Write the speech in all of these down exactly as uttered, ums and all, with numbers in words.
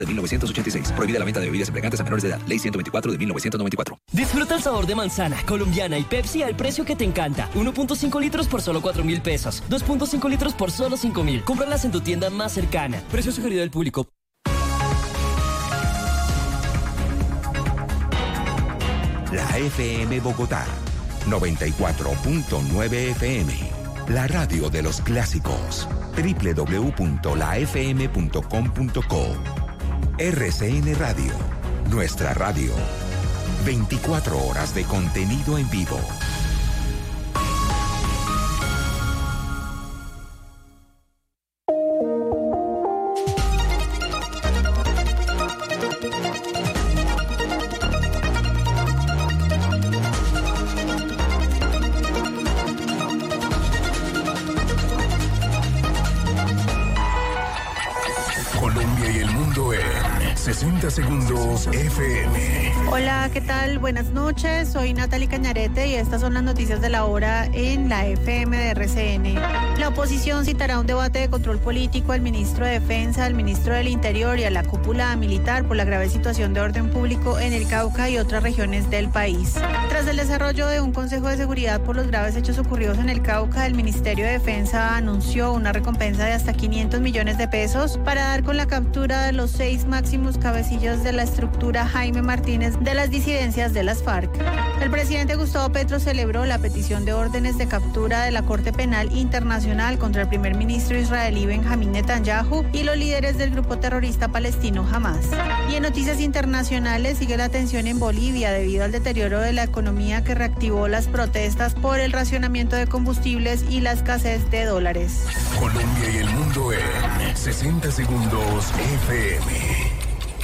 de mil novecientos ochenta y seis. Prohibida la venta de bebidas embriagantes a menores de edad. Ley ciento veinticuatro de mil novecientos noventa y cuatro. Disfruta el sabor de manzana, colombiana y Pepsi al precio que te encanta. uno punto cinco litros por solo cuatro mil pesos. dos punto cinco litros por solo cinco mil. Cómpralas en tu tienda más cercana. Precio sugerido del público. La F M Bogotá, noventa y cuatro punto nueve F M. La radio de los clásicos. doble u doble u doble u punto la f m punto com punto co. R C N Radio, nuestra radio. veinticuatro horas de contenido en vivo. sesenta segundos F M. Hola, ¿qué tal? Buenas noches, soy Natalie Cañarete y estas son las noticias de la hora en la F M de R C N. La oposición citará un debate de control político al ministro de Defensa, al ministro del Interior y a la cúpula militar por la grave situación de orden público en el Cauca y otras regiones del país. Tras el desarrollo de un Consejo de Seguridad por los graves hechos ocurridos en el Cauca, el Ministerio de Defensa anunció una recompensa de hasta quinientos millones de pesos para dar con la captura de los seis máximos cabecillas de la estructura Jaime Martínez de las disidencias de las FARC. El presidente Gustavo Petro celebró la petición de órdenes de captura de la Corte Penal Internacional contra el primer ministro israelí Benjamín Netanyahu y los líderes del grupo terrorista palestino Hamas. Y en noticias internacionales sigue la tensión en Bolivia debido al deterioro de la economía que reactivó las protestas por el racionamiento de combustibles y la escasez de dólares. Colombia y el mundo en sesenta segundos F M.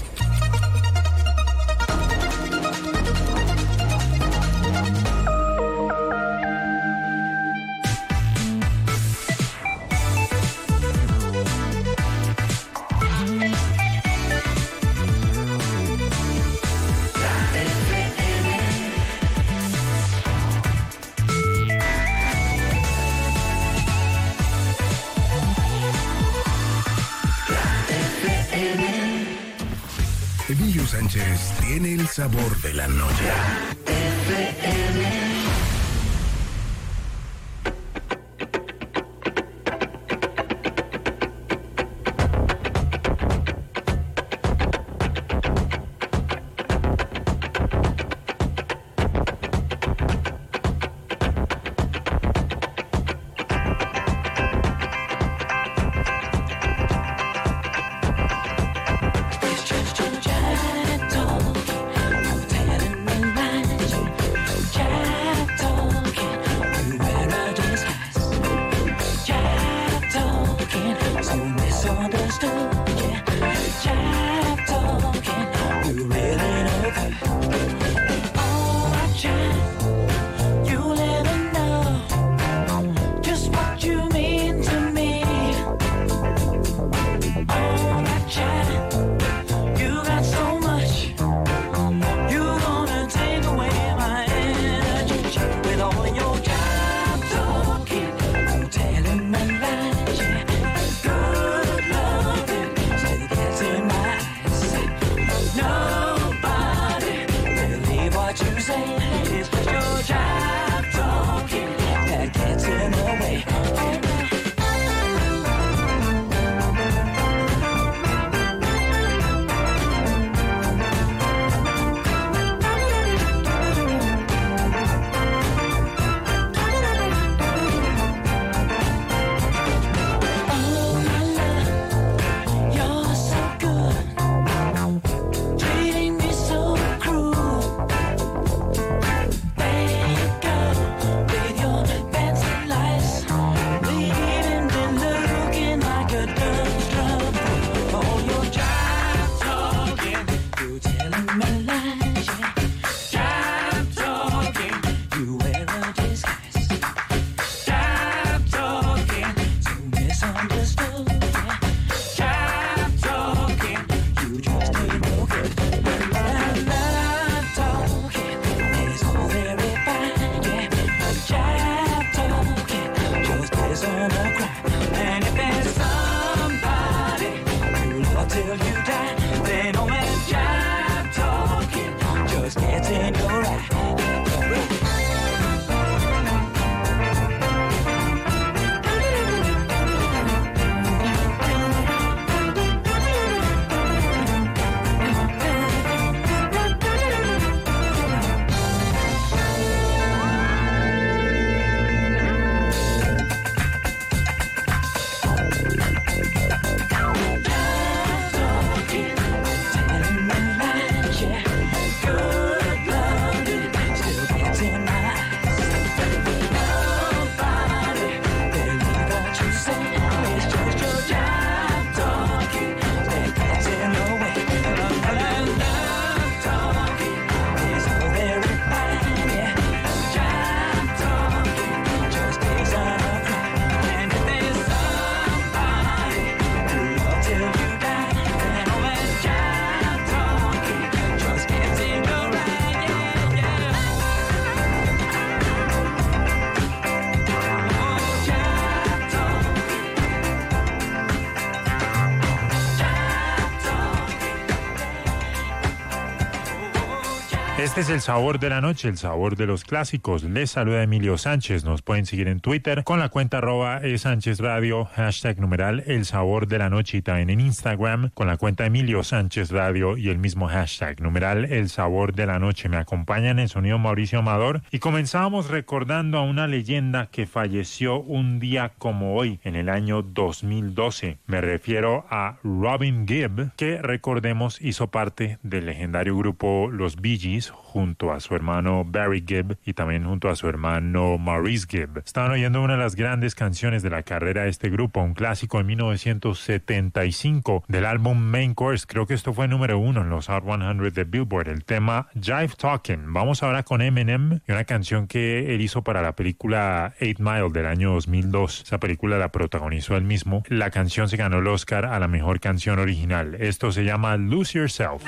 Sánchez tiene el sabor de la noche. F M. Child Este es el sabor de la noche, el sabor de los clásicos. Les saluda Emilio Sánchez. Nos pueden seguir en Twitter con la cuenta arroba e Sánchez Radio, hashtag numeral el sabor de la noche, y también en Instagram con la cuenta Emilio Sánchez Radio y el mismo hashtag numeral el sabor de la noche. Me acompaña en el sonido Mauricio Amador y comenzamos recordando a una leyenda que falleció un día como hoy en el año dos mil doce. Me refiero a Robin Gibb, que recordemos hizo parte del legendario grupo Los Bee Gees junto a su hermano Barry Gibb y también junto a su hermano Maurice Gibb. Estaban oyendo una de las grandes canciones de la carrera de este grupo, un clásico de mil novecientos setenta y cinco del álbum Main Course. Creo que esto fue número uno en los Hot cien de Billboard, el tema Jive Talkin'. Vamos ahora con Eminem y una canción que él hizo para la película Eight Mile del año dos mil dos. Esa película la protagonizó él mismo. La canción se ganó el Oscar a la mejor canción original. Esto se llama Lose Yourself.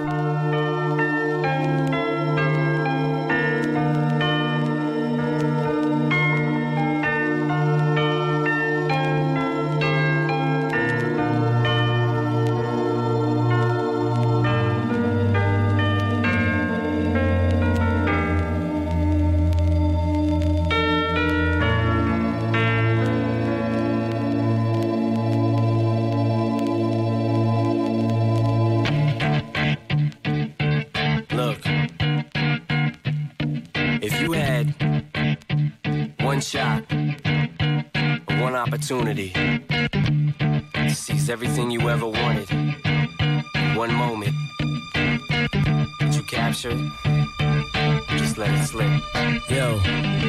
Opportunity to seize everything you ever wanted. One moment that you captured, just let it slip. Yo,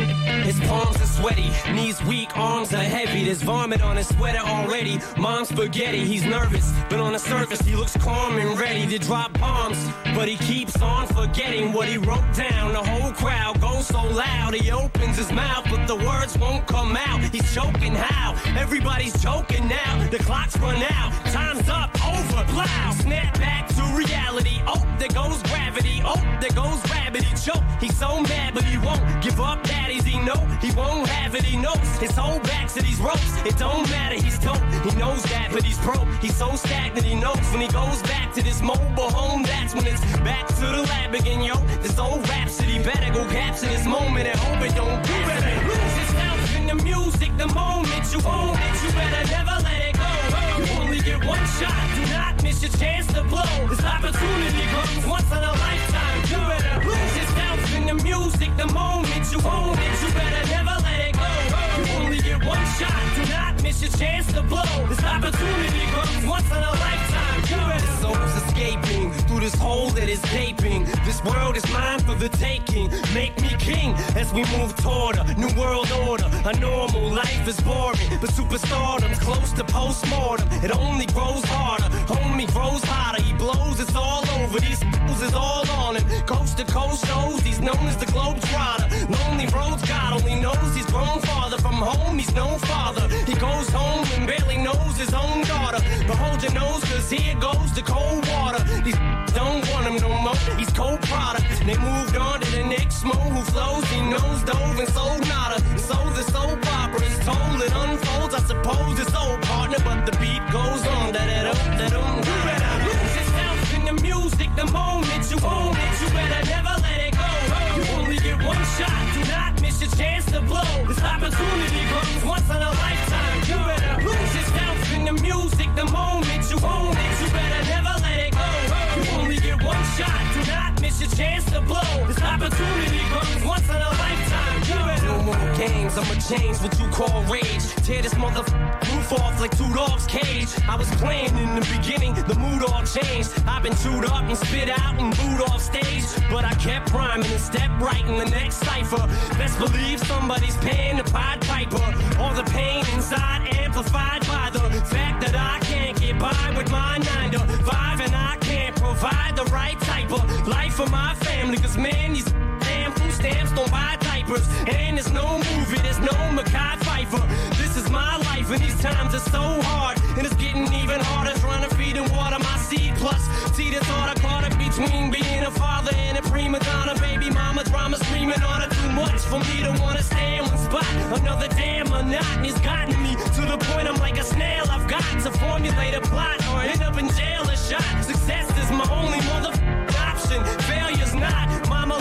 his palms are sweaty, knees weak, arms are heavy. There's vomit on his sweater already. Mom's spaghetti, he's nervous, but on the surface he looks calm and ready to drop bombs. But he keeps on forgetting what he wrote down. The whole crowd goes so loud, he opens his mouth, but the words won't come out. He's choking how? Everybody's joking now. The clock's run out, time's up, over, plow. Snap back to reality. Oh, there goes gravity. Oh, there goes rabbit. He choke. He's so mad, but he won't give up. Daddies, he know he won't have it. He knows his whole back to these ropes. It don't matter. He's dope. He knows that, but he's broke. He's so stagnant. He knows when he goes back to this mobile home, that's when it's back to the lab again, yo. This old rhapsody better go capture this moment and hope it don't do it. Lose yourself in the music, the moment you own it, you better never let it go. You only get one shot, do not miss your chance to blow. This opportunity comes once in a lifetime. You better lose yourself in the music, the moment you own it, you better never let it go. You only get one shot, do not miss your chance to blow. This opportunity comes once in a lifetime. You better. This soul's escaping through this hole that is gaping. This world is mine for the taking. Make me king as we move toward a new world order. A normal life is boring, but superstardom's close to postmortem. It only grows harder, homie grows hotter. He blows, it's all over. These fools is all on him. Coast to coast shows, he's known as the Globetrotter. Lonely roads, God only knows he's grown farther from home. He's no father. He goes home and barely knows his own daughter. But hold your nose, cause here goes the cold water. These don't want him no more. He's cold product. They moved on to the next mo who flows. He knows dove and sold nada. And so the soap opera is told. It unfolds. I suppose it's old partner, but the beat goes on. Da da da da da. You better lose yourself in the music. The moment you own it, you better never let it go. You only get one shot. Do not miss your chance to blow. This opportunity comes once in a lifetime. You better lose yourself in the music. The moment you own it, you better never let it go. You only get one shot. Do not miss your chance to blow. This opportunity comes once in a lifetime. You better. No more games. I'ma change what you call rage. Tear this motherfucker roof off like two dogs' cage. I was playing in the beginning, the mood all changed. I've been chewed up and spit out and booed off stage, but I kept rhyming and stepped right in the next cipher. Best believe somebody's paying the Pied Piper. All the pain inside amplified by the fact that I can't get by with my nine to five, and I can't provide the right type of life for my family. Cause man, these damn food stamps don't buy diapers, and there's no movie, there's no Mackay Pfeiffer. This is my life, and these times are so hard, and it's getting even harder trying to feed and water my seed. Plus, see the thought I caught it between being a father and a prima donna. Baby mama drama screaming on her, too much for me to wanna stay in one spot. Another damn monotony's gotten me to the point I'm like a snail. I've got to formulate a plot or end up in jail or shot. Success is my only mother option. Failure's not. Mama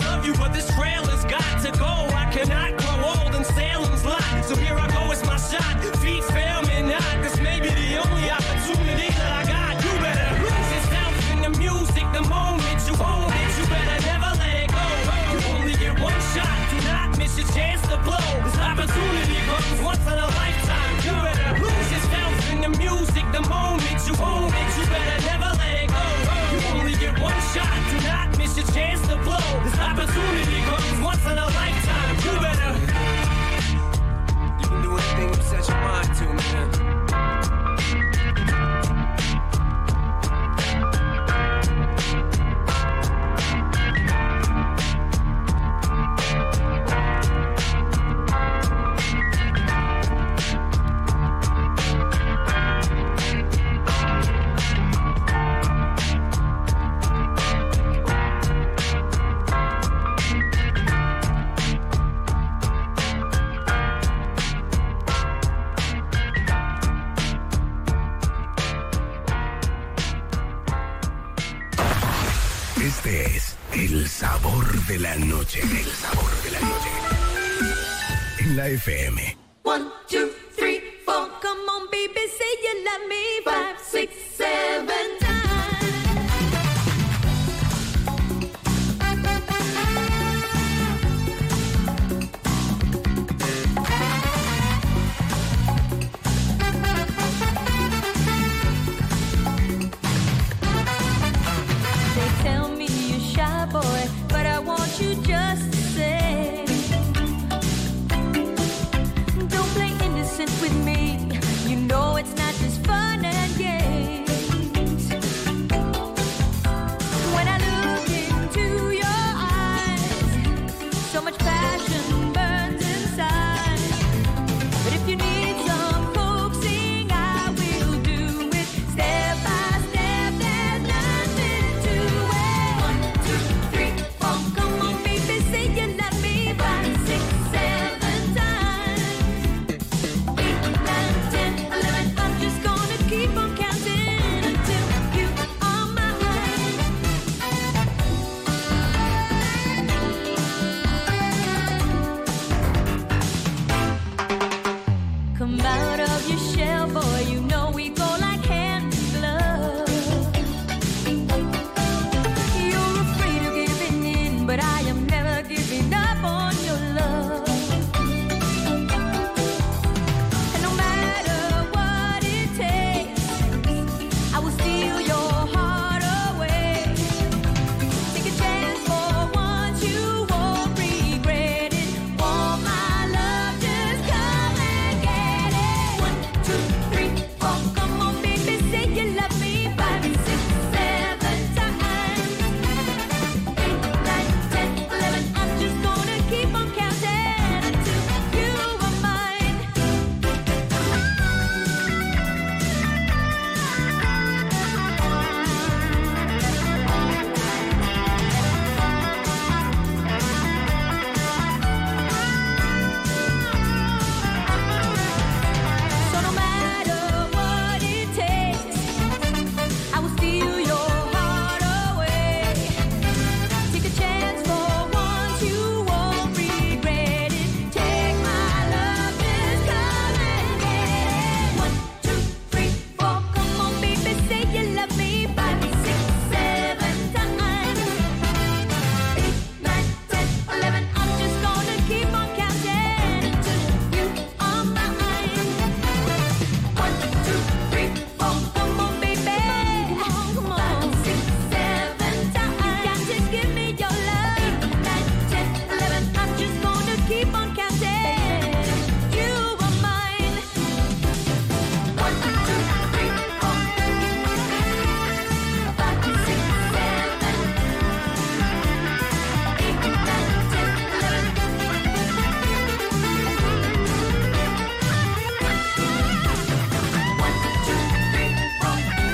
Este es el sabor de la noche. El sabor de la noche. En la F M. One, two, three, four. Come on, baby, say you love me. Five, six, seven times. They tell me you're shy, boy, but I want you just to say, don't play innocent with me. You know it's not just fun and games. When I look into your eyes, so much passion burns inside. But if you need some coaxing, I will do it step by step. There's nothing to it. One, two, three, four. Come on, baby, say you love me. Five, six, seven times. Eight, nine, ten, eleven. I'm just gonna keep on counting until you are mine. Come out of your shell, boy. You know we go like hand in glove. You're afraid of giving in, but I am never giving up on your love. And no matter what it takes, I will steal your heart away. Take a chance for once, you won't regret it. For my love, just come and get it. One, two, three, four. Come on, baby, say you love me. Five, six, seven times. Eight, nine, ten, eleven. I'm just gonna keep on counting until you are mine. So no matter what it takes, I will steal your heart away. Take a chance for once, you won't regret it. Take my love, just come and get it. One, two, three, four. Come on, baby, say you love me. Five, six, seven times. Eight, nine, ten, eleven. I'm just gonna keep on counting until you are mine. One, two, three, four. Come on, baby. Come on, Five, six, seven times. You got to give me your love. Eight, nine, ten, eleven. I'm just gonna keep on counting. You are mine. One, two, three, four. Five, six, seven. Eight, nine, ten, eleven. One, two, three, four.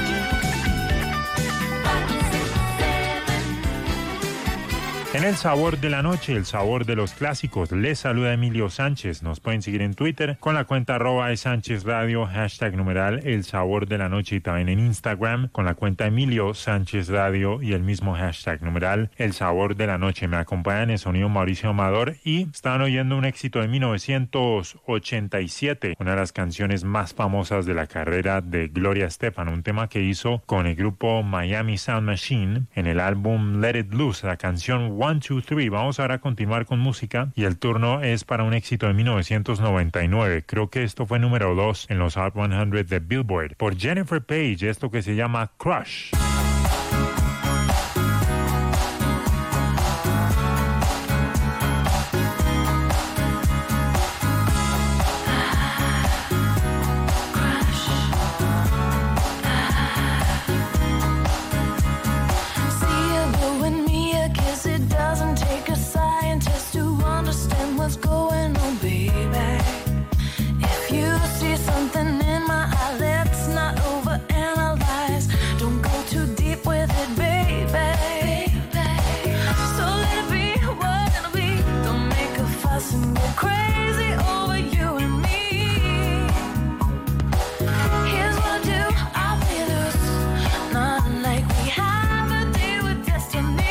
Five, six, seven. En el sabor de la noche, el sabor de los clásicos, les saluda Emilio Sánchez. Nos pueden seguir en Twitter con la cuenta arroba de Sánchez Radio, hashtag numeral el sabor de la noche, y también en Instagram con la cuenta Emilio Sánchez Radio y el mismo hashtag numeral el sabor de la noche. Me acompañan en sonido Mauricio Amador y están oyendo un éxito de mil novecientos ochenta y siete, una de las canciones más famosas de la carrera de Gloria Estefan, un tema que hizo con el grupo Miami Sound Machine en el álbum Let It Loose, la canción One, Two, Three. Vamos ahora a continuar con música y el turno es para un éxito de mil novecientos noventa y nueve. Creo que esto fue número dos en los Hot cien de Billboard por Jennifer Page, esto que se llama Crush. See you blowing me a kiss. It doesn't take a scientist to understand what's going on, baby. If you see something in my eye, let's not overanalyze. Don't go too deep with it, baby. So let it be what it'll be. Don't make a fuss and go crazy over you and me. Here's what I'll do, I'll play loose. Not like we have a deal with destiny.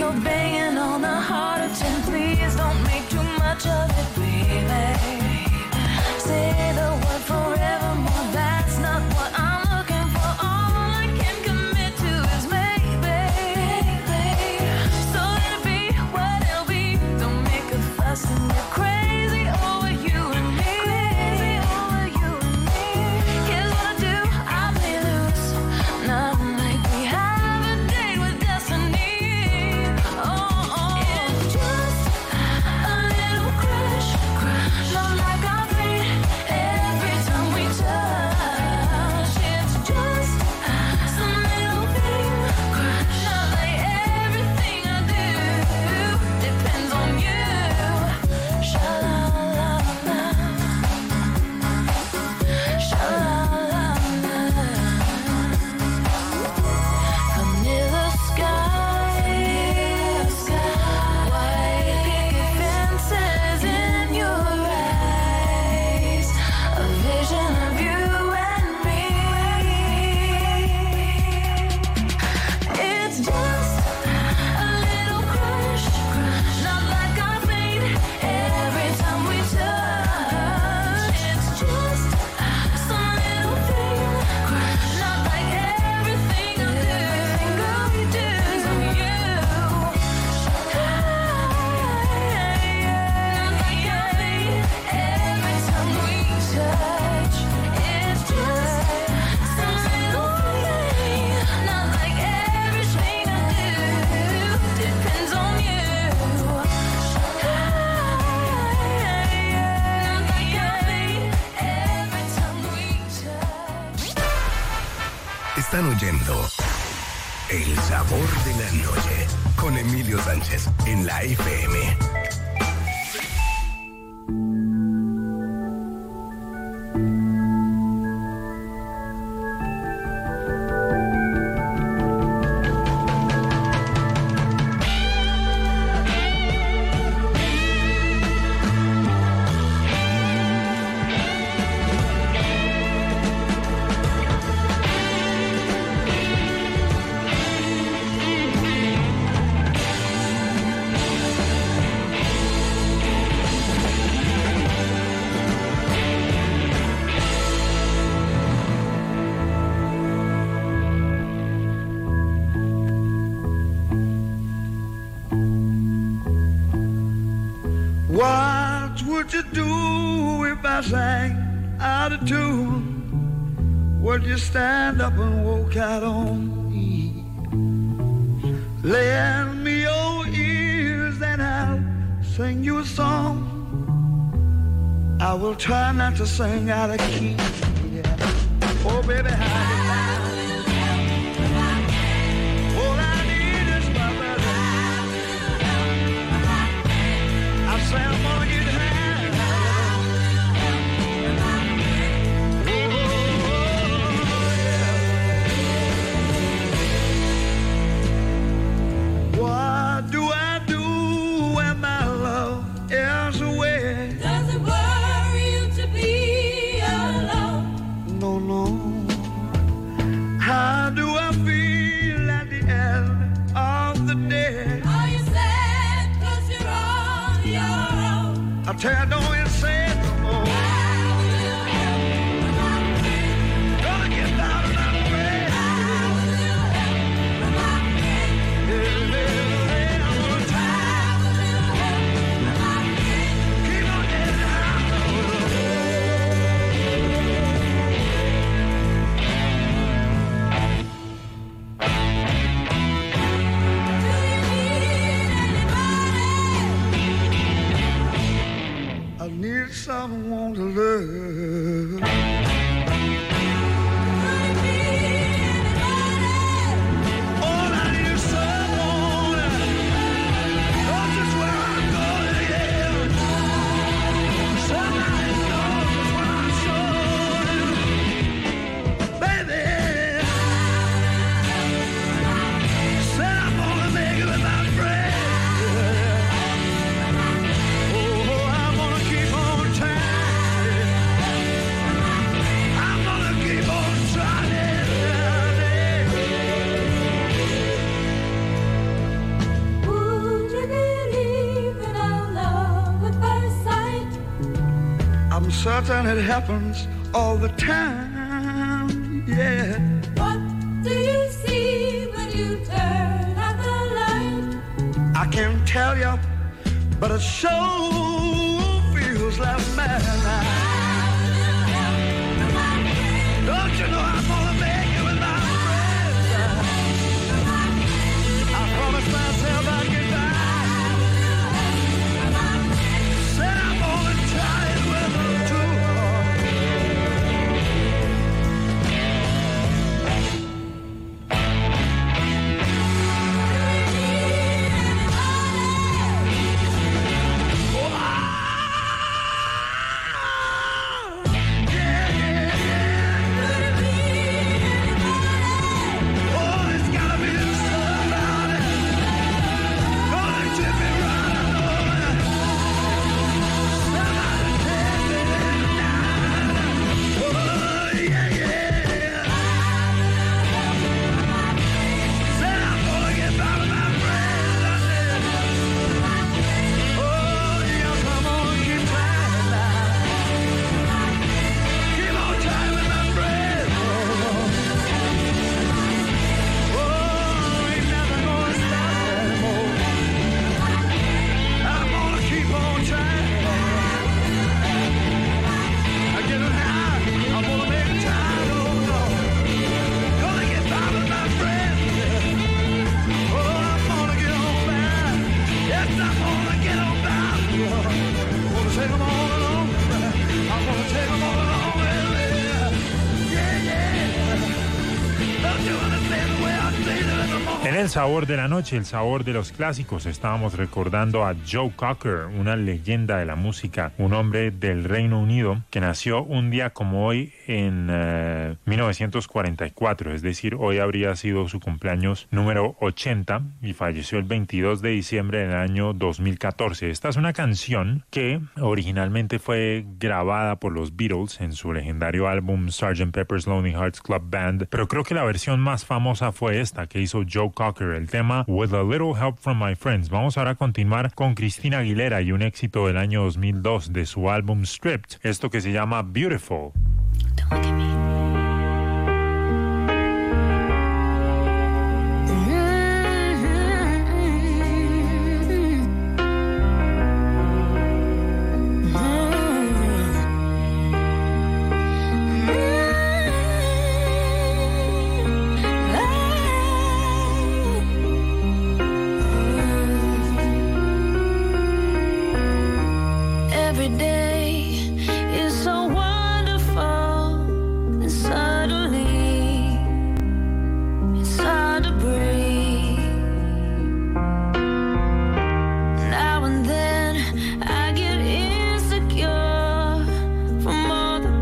you're banging on the heart of ten. Please don't make too much of it, baby. Say the word forevermore. That's not what I'm looking for. All I can commit to is maybe. So let it be what it'll be. Don't make a fuss and get crazy over you and me. Crazy over you and me. Here's what I do, I play loose. Not like we have a date with destiny. Oh, oh. It's just a little crush, crush. Not like our feet every time we touch. It's just some little thing, crush. Not like everything I do depends on you. Sha-la-la-la. Sha-la-la-la. Vanilla skies, white picket fences in your eyes, a vision of you and me. It's just a little crush, not like our fate every time we touch. It's just some little thing, not like everything I do. Girl, we do on you. Not like our fate every time we touch. It's just some little thing, not like everything I do depends on you. Not like our fate every time we touch. Están oyendo El Sabor de la Noche con Emilio Sánchez en la F M. What would you do if I sang out of tune? Would you stand up and walk out on me? Lend me your ears and I'll sing you a song. I will try not to sing out of key. Yeah. Oh, baby, how all I need is my brother. I say I'm gonna get high. Oh, yeah. What do I do when my love is away? Does it worry you to be alone? No, no. How do I feel at the end of the day? Are you sad 'cause you're on your own? I tell you, don't even say it no more. Gonna get down and out of way. Yeah, yeah, I'm gonna try. Keep on getting high. I need someone to love. All I need is someone. Knows just where I'm going, yeah. Somebody knows just where I'm going. Baby, said I'm gonna make it with my friend. Oh, I'm gonna keep on trying. I'm certain it happens all the time, yeah. What do you see when you turn out the light? I can't tell you, but it sure feels like madness. Don't you know I'm gonna make it with my friends? I promised myself I'd get back. Said I'm gonna try it with them too. En el sabor de la noche, el sabor de los clásicos, estábamos recordando a Joe Cocker, una leyenda de la música, un hombre del Reino Unido que nació un día como hoy en uh, mil novecientos cuarenta y cuatro, es decir, hoy habría sido su cumpleaños número ochenta y falleció el veintidós de diciembre del año dos mil catorce. Esta es una canción que originalmente fue grabada por los Beatles en su legendario álbum sergeant Pepper's Lonely Hearts Club Band, pero creo que la versión más famosa fue esta que hizo Joe Cocker, el tema With a Little Help from My Friends. Vamos ahora a continuar con Cristina Aguilera y un éxito del año dos mil dos de su álbum Stripped, esto que se llama Beautiful. Don't look at me. Every day is so wonderful, and suddenly it's hard to breathe. Now and then I get insecure from all the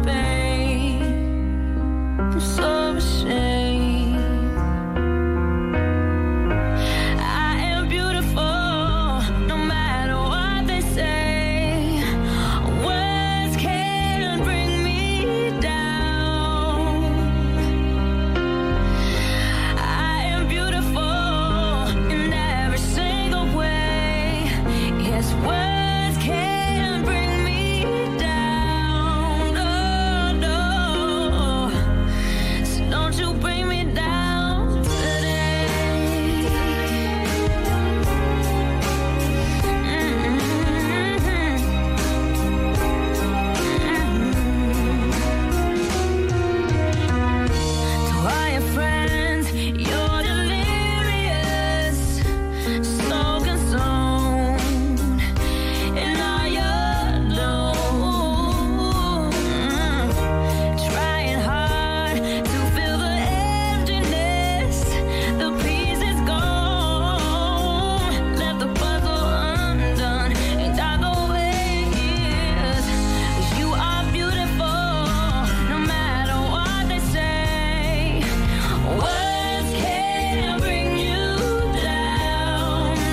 pain. I'm so ashamed. I am beautiful, no matter what they say. Words can't bring me down. I am beautiful in every single way. Yes, words can't bring me down. Oh no, so don't you bring me down today. To all your friends, you're delirious, so consumed in all your doom. Trying hard to fill the emptiness, the peace is gone. Left the puzzle undone, and I go ways. You are beautiful, no matter what they say. Words can't bring you down.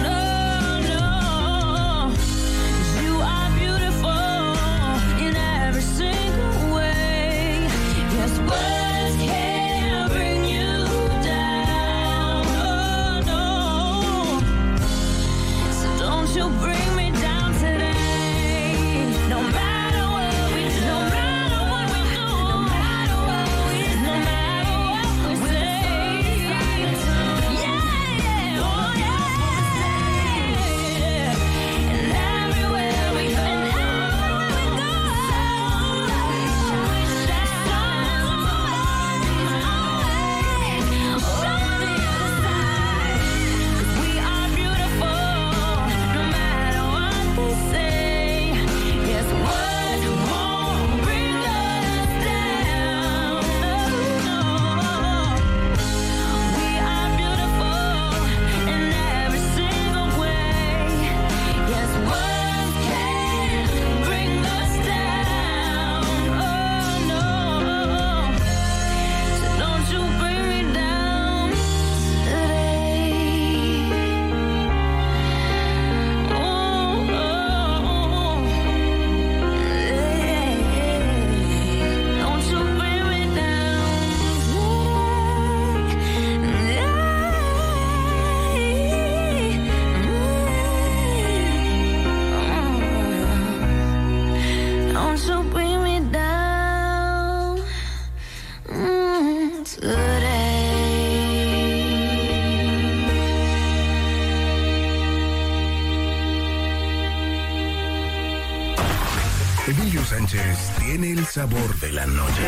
Emilio Sánchez tiene el sabor de la noche.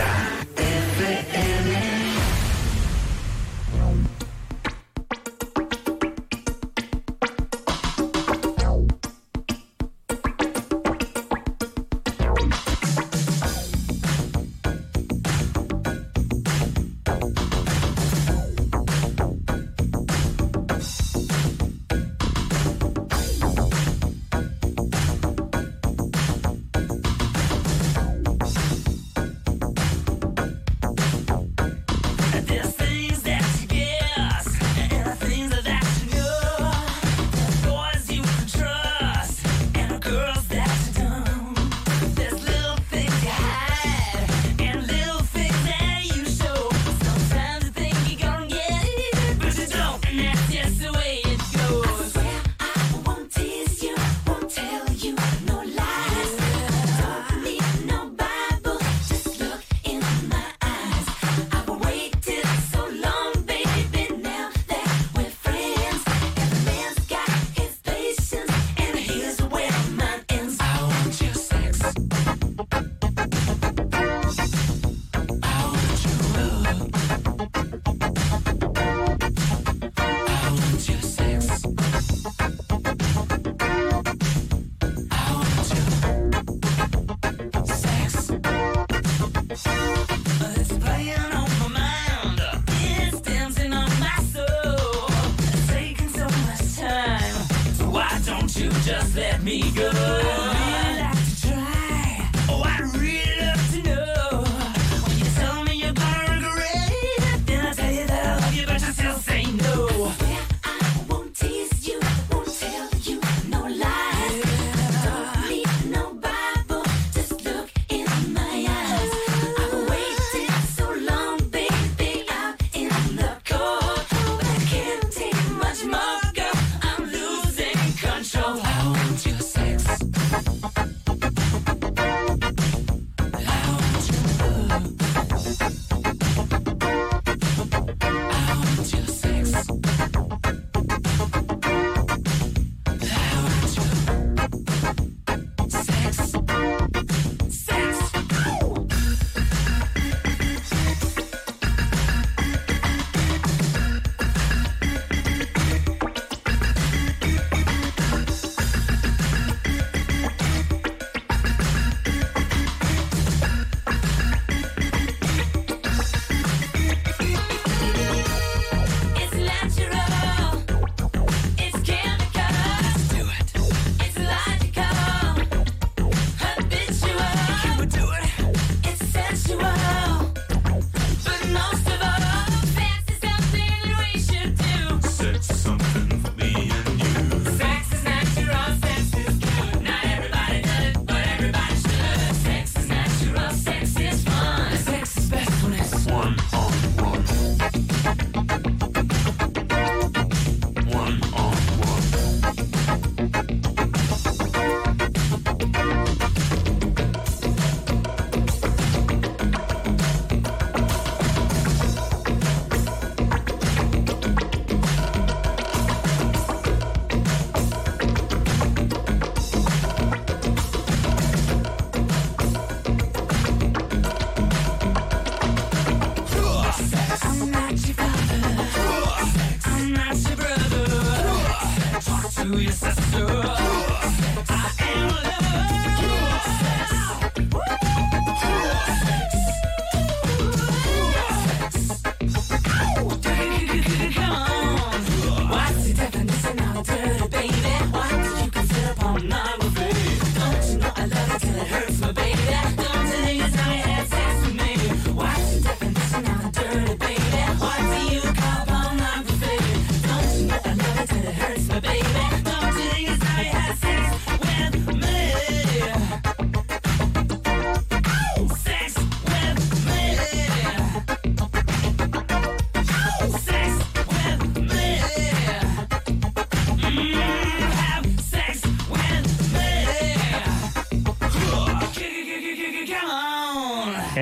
Baby, don't you think it's nice to have sex with me?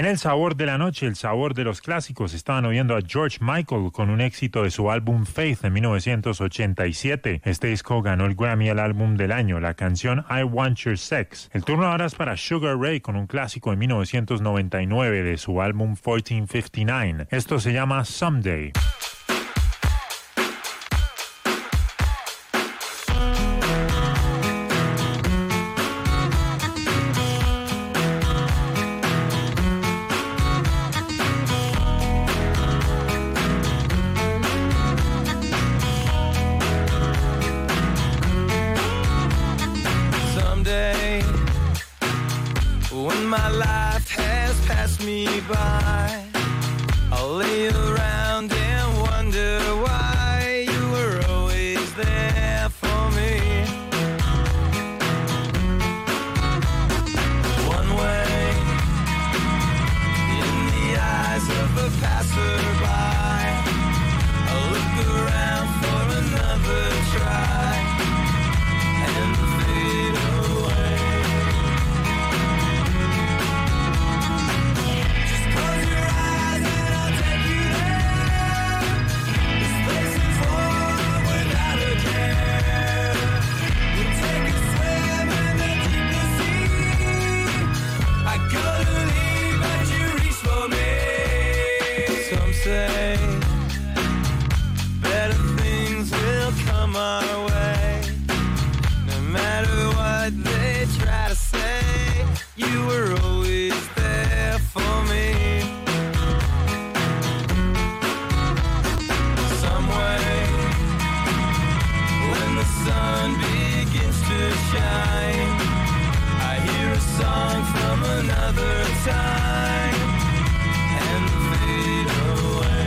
En el sabor de la noche, el sabor de los clásicos, estaban oyendo a George Michael con un éxito de su álbum Faith en mil novecientos ochenta y siete. Este disco ganó el Grammy al álbum del año, la canción I Want Your Sex. El turno ahora es para Sugar Ray con un clásico de mil novecientos noventa y nueve de su álbum catorce cincuenta y nueve. Esto se llama Someday. When my life has passed me by, I'll lay around and wonder why you were always there for me. One way in the eyes of a passerby, I'll look around for another try and fade away. Say better things will come our way. No matter what they try to say, you were always there for me. Some way, when the sun begins to shine, I hear a song from another time and fade away.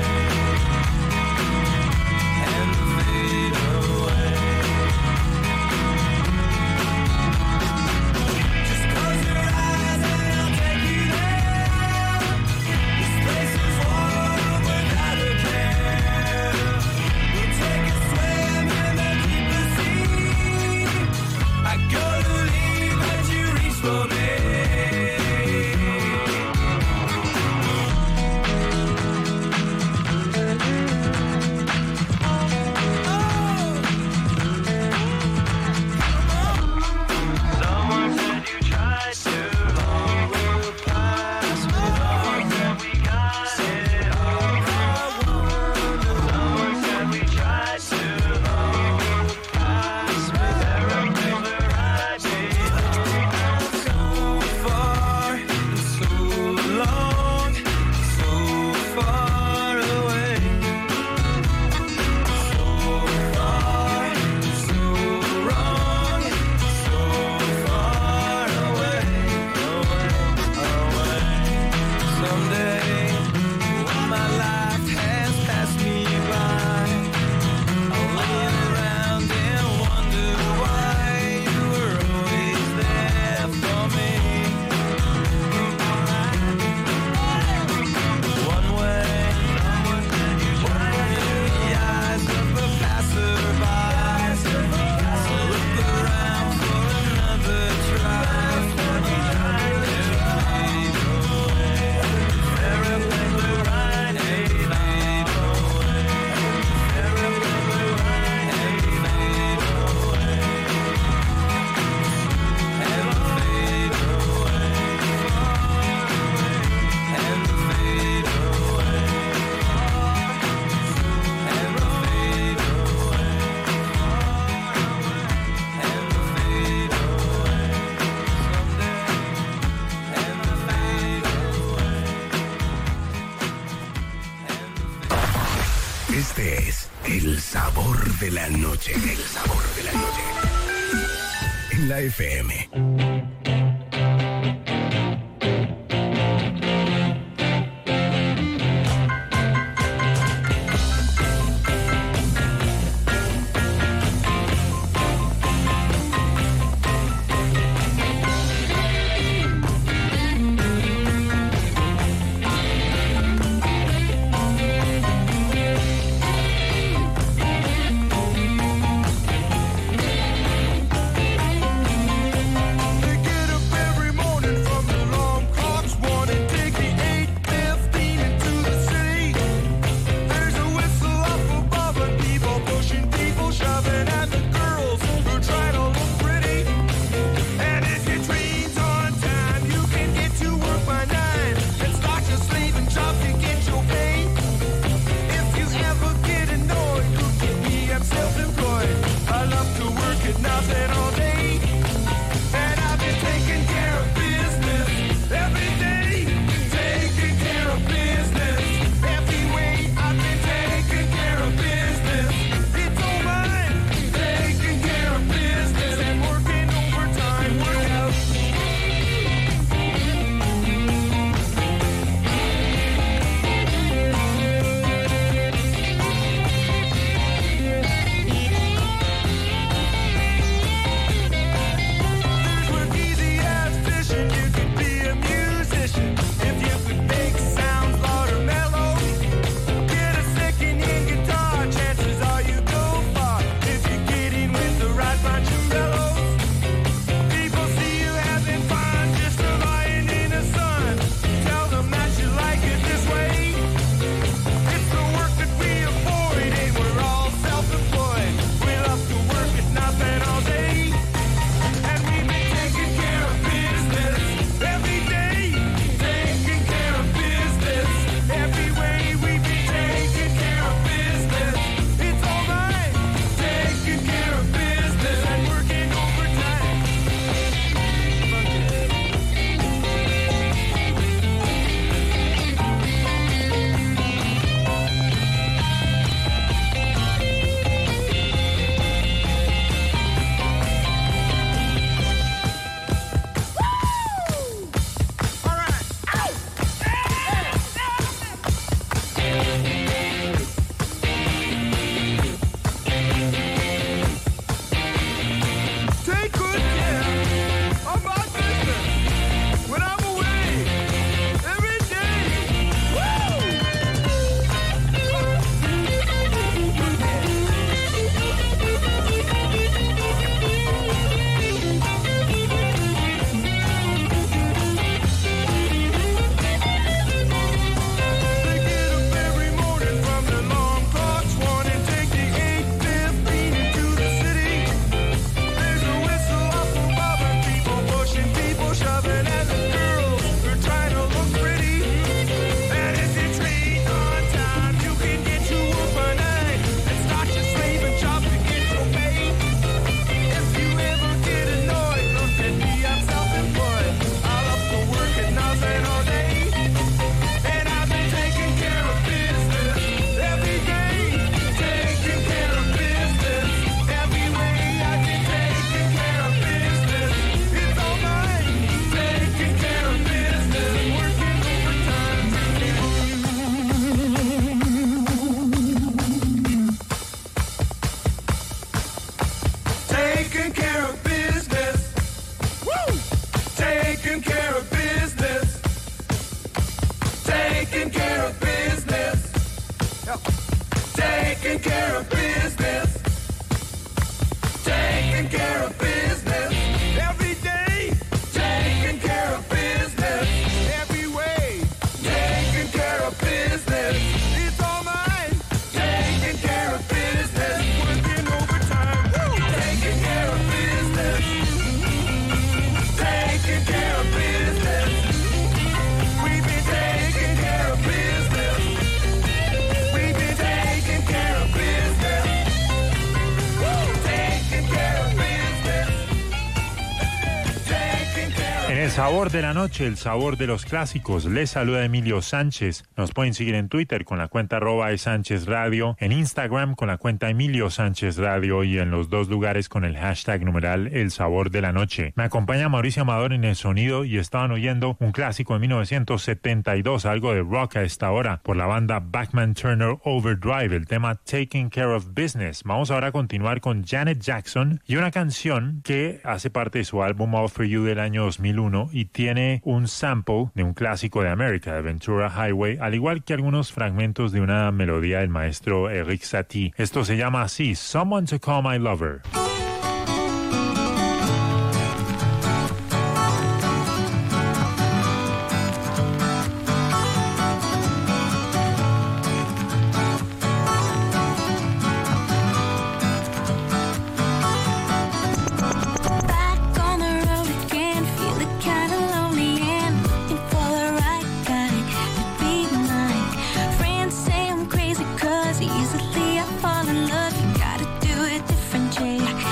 Este es el sabor de la noche. El sabor de la noche. En la F M. nothing all day. And I've been taking care of business every day. Taking care of business every way. I've been taking care of business. It's all mine. Taking care of business and working overtime. Work out. There's work easy as fishing. You could be a musician if you could make sounds loud or mellow. Get a second-hand guitar, chances are you go far if you get in with the right bunch of fellows. People see you having fun, just a lying in the sun. Tell them that you like it this way. It's the work that we avoid, and we're all self-employed. We love to work at nothing all day. And we've been taking care of business every day. Taking care of business every way. We've been taking care of business. It's all right. Taking care of business and working overtime. All right. Take good care of my business when I'm away every day. They get up every morning from the long clocks, one and take the eight fifteen into the city. There's a whistle off above and people pushing, people shoving, and the girls are trying to look pretty. And if you trade on time, you can get to work by night and start your slaving job to get your pay. If you ever get annoyed, look at me, I'm self-employed. I love to work at nothing all day. And I've been taking care of business every day. Taking care of business every way. I've been taking care of business. It's all mine. Taking care of business. Working overtime. Taking care of business. Woo! Taking care of business. Taking care of business. Yep. Taking care of business. Taking care of business every day. Taking care of business every way. Taking care of business. It's all mine. Taking care of business. Working overtime. Woo! Taking care of business. Taking care of business. We've been taking care of business. We've been taking care of business. Woo! Taking care of business. Taking care of En el sabor de la noche, el sabor de los clásicos, les saluda Emilio Sánchez. Nos pueden seguir en Twitter con la cuenta arroba de Sánchez Radio, en Instagram con la cuenta Emilio Sánchez Radio y en los dos lugares con el hashtag numeral El Sabor de la Noche. Me acompaña Mauricio Amador en el sonido y estaban oyendo un clásico de mil novecientos setenta y dos, algo de rock a esta hora, por la banda Bachman Turner Overdrive, el tema Taking Care of Business. Vamos ahora a continuar con Janet Jackson y una canción que hace parte de su álbum All For You del año dos mil uno y tiene un sample de un clásico de América, de Ventura Highway, al igual que algunos fragmentos de una melodía del maestro Eric Satie. Esto se llama así, Someone to Call My Lover. Easily I fall in love, you gotta do it different, yeah.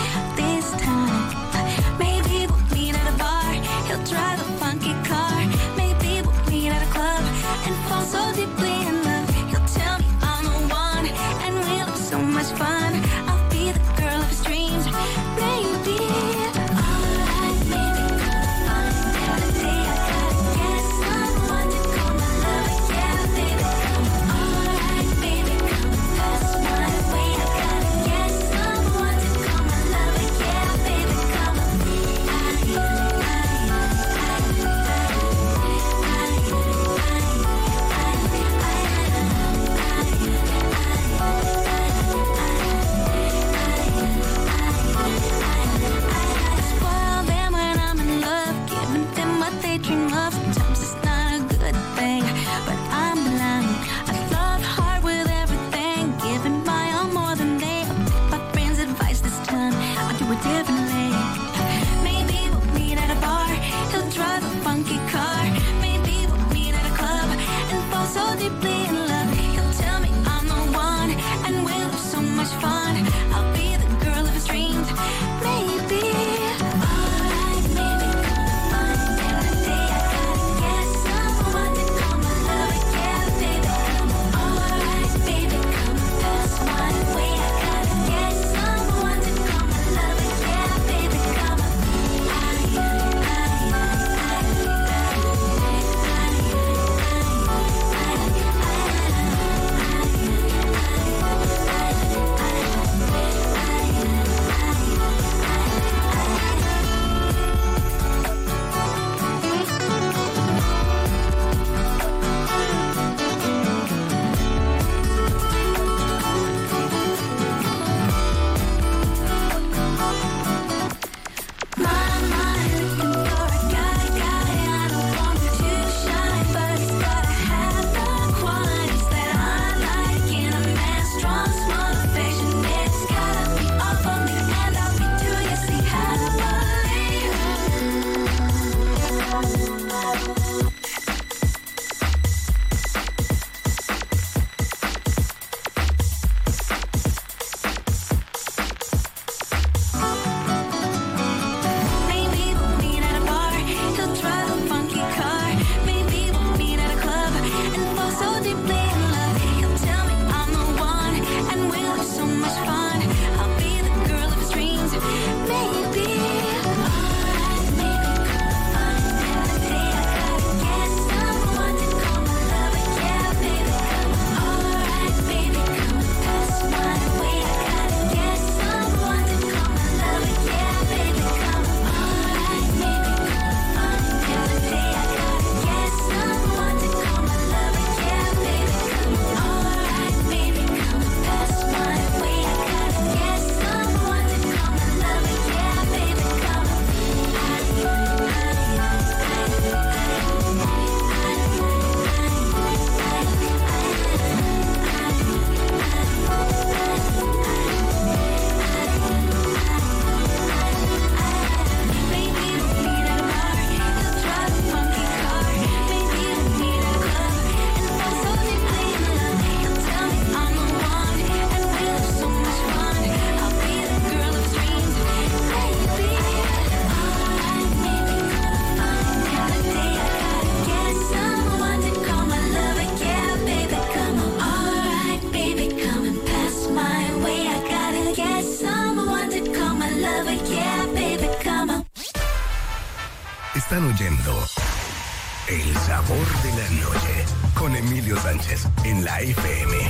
Están oyendo El Sabor de la Noche con Emilio Sánchez en la F M.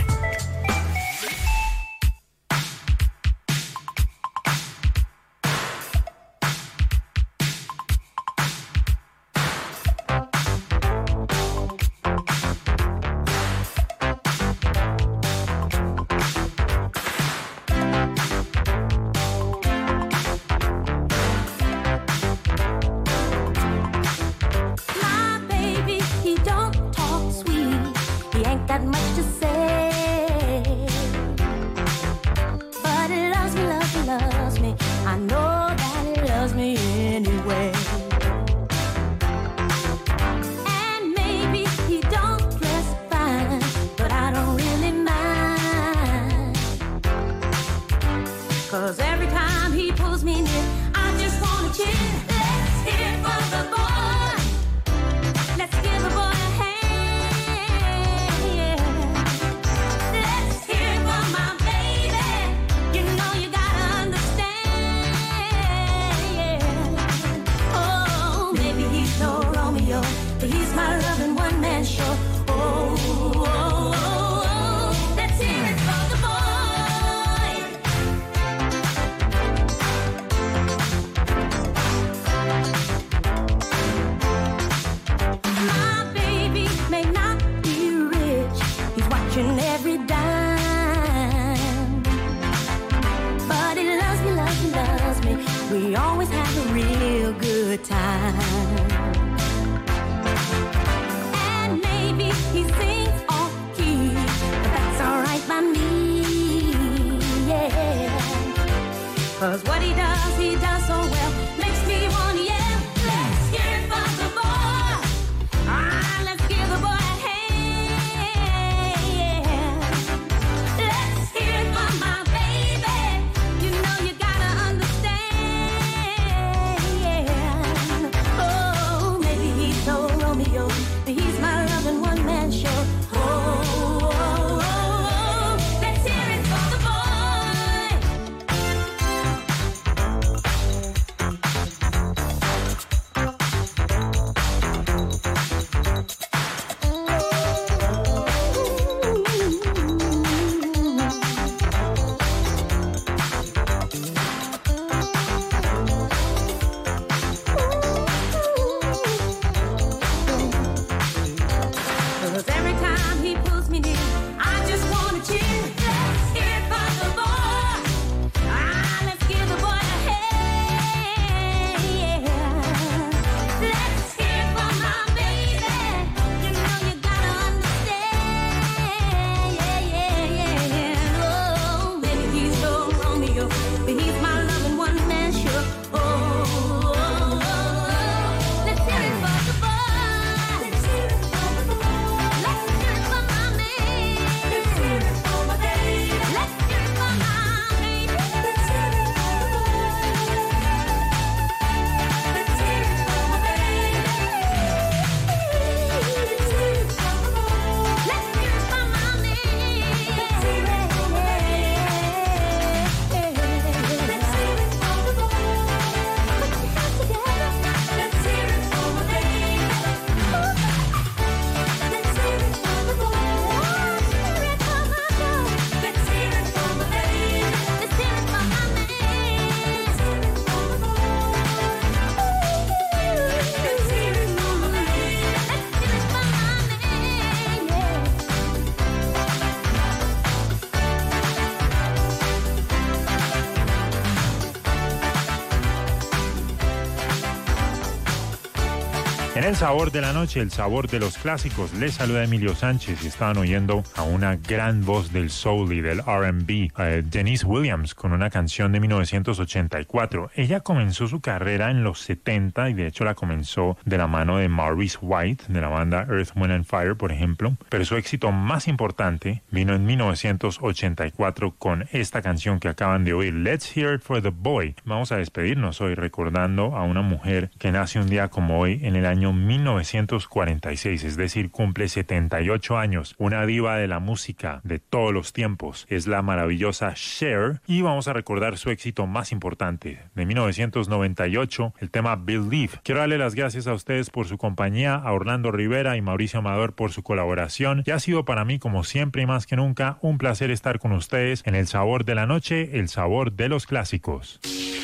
My baby, he don't talk sweet. He ain't got much to say. But he loves me, loves me, loves me. I know that he loves me anyway. And maybe he don't dress fine, but I don't really mind. 'Cause every time he pulls me near, I just wanna cheer. Let's hear it for the boy. Let's give the boy a hand, yeah. Let's hear it for my baby. You know you gotta understand, yeah. Oh, maybe he's no Romeo, but he's my loving one-man show. Oh, oh, oh, oh. Let's hear it for the boy. My baby may not be rich, he's watching every dime. But he loves me, loves me, loves me. We always have a real good time. And maybe he sings off key, but that's alright by me, yeah. 'Cause what he does, he does so well, makes me wanna yell. Let's hear it for the boy. Ah, let's give the boy a hand, yeah. Let's hear it for my baby. You know you gotta understand, yeah. Oh, maybe he's no Romeo, but he's my loving one-man show. Oh, oh, oh, oh. Let's hear it for the boy. Cause every time he pulls me near, I just wanna cheer. Let's hear it for the boy. Ah, let's give the boy a hand, yeah. Let's hear it for my baby. You know you gotta understand, yeah, yeah, yeah, yeah. Oh, maybe he's no Romeo, but he's my loving one-man show. Oh, oh, oh, oh. Let's hear it for the boy. Let's hear it for the boy. Let's hear it for my man. Let's hear it for my baby. Let's hear it for my baby. Let's hear it for the boy. Let's hear it for my baby. Let's hear it for the boy. Let's hear it for my man. Let's hear it for my baby. Let's hear it for the boy. Put your hands together. Let's hear it for my baby. Let's hear it for the boy. Hear it for my girl. Let's hear it for my baby. Let's hear it for my man. Let's hear it for the boy. Let's hear it for my baby. Let's hear it for my man, yeah. En el sabor de la noche, el sabor de los clásicos, les saluda Emilio Sánchez y estaban oyendo a una gran voz del soul y del R and B, eh, Denise Williams, con una canción de mil novecientos ochenta y cuatro. Ella comenzó su carrera en los setenta y de hecho la comenzó de la mano de Maurice White, de la banda Earth, Wind and Fire, por ejemplo, pero su éxito más importante vino en mil novecientos ochenta y cuatro con esta canción que acaban de oír, Let's Hear It for the Boy. Vamos a despedirnos hoy recordando a una mujer que nace un día como hoy en el año año mil novecientos cuarenta y seis, es decir, cumple setenta y ocho años. Una diva de la música de todos los tiempos es la maravillosa Cher, y vamos a recordar su éxito más importante de mil novecientos noventa y ocho, el tema Believe. Quiero darle las gracias a ustedes por su compañía, a Orlando Rivera y Mauricio Amador por su colaboración, y ha sido para mí, como siempre y más que nunca, un placer estar con ustedes en El Sabor de la Noche, el sabor de los clásicos.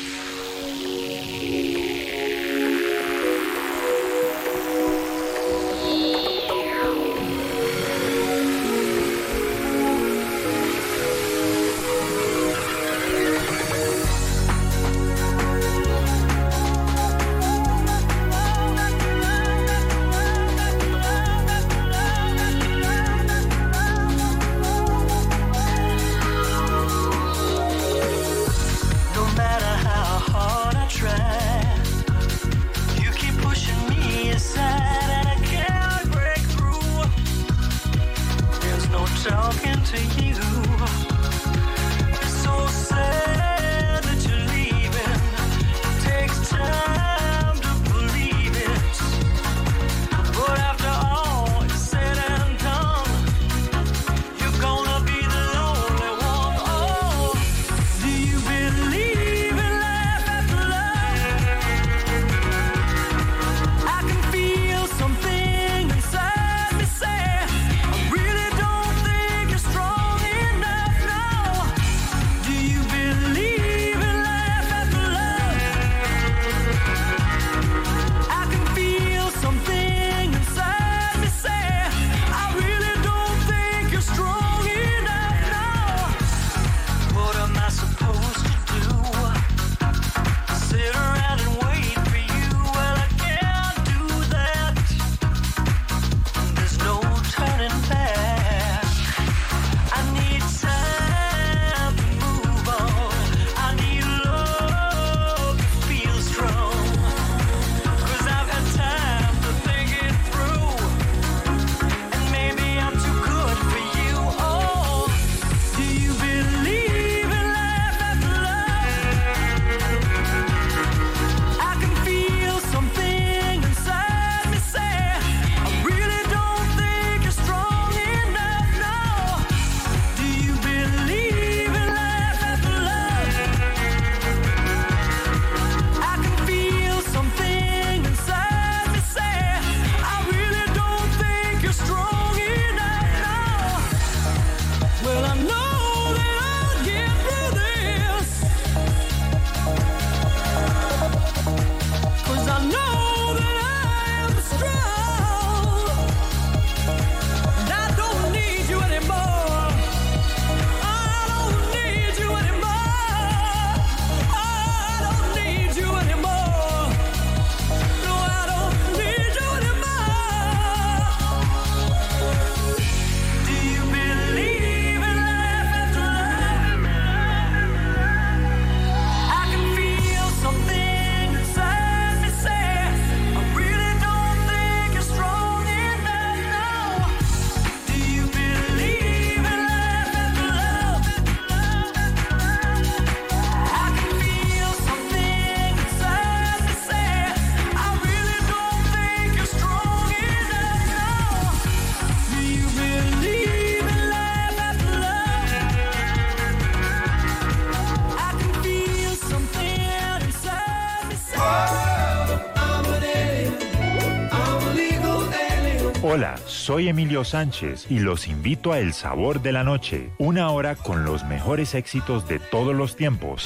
Hola, soy Emilio Sánchez y los invito a El Sabor de la Noche, una hora con los mejores éxitos de todos los tiempos.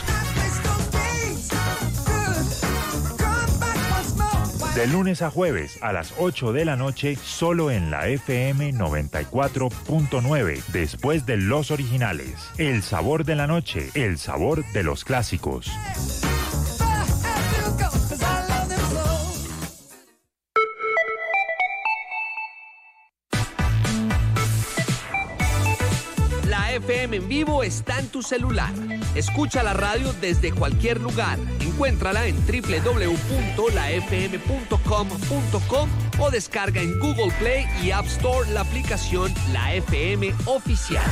De lunes a jueves a las ocho de la noche, solo en la F M noventa y cuatro punto nueve, después de los originales. El Sabor de la Noche, el sabor de los clásicos. F M en vivo está en tu celular. Escucha la radio desde cualquier lugar. Encuéntrala en doble u doble u doble u punto la f m punto com punto com o descarga en Google Play y App Store la aplicación La F M Oficial.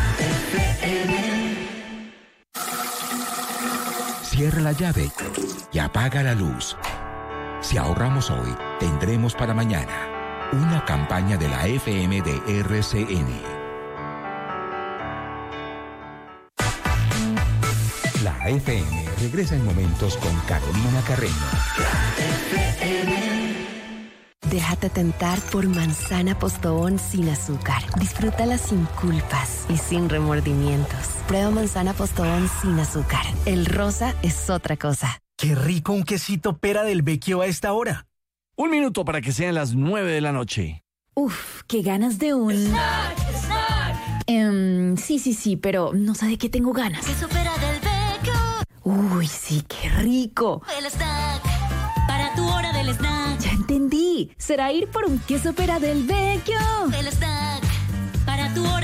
Cierra la llave y apaga la luz. Si ahorramos hoy, tendremos para mañana. Una campaña de la F M de R C N. La F M regresa en momentos con Carolina Carreño. Déjate tentar por manzana postobón sin azúcar. Disfrútala sin culpas y sin remordimientos. Prueba manzana postobón sin azúcar. El rosa es otra cosa. Qué rico un quesito pera del Vecchio a esta hora. Un minuto para que sean las nueve de la noche. Uf, qué ganas de un... ¡Snack! ¡Snack! Em, sí, sí, sí, pero no sé de qué tengo ganas. Queso pera del Vecchio. Uy, sí, qué rico. El snack. Para tu hora del snack. Ya entendí. Será ir por un queso pera del Vecchio. El snack. Para tu hora.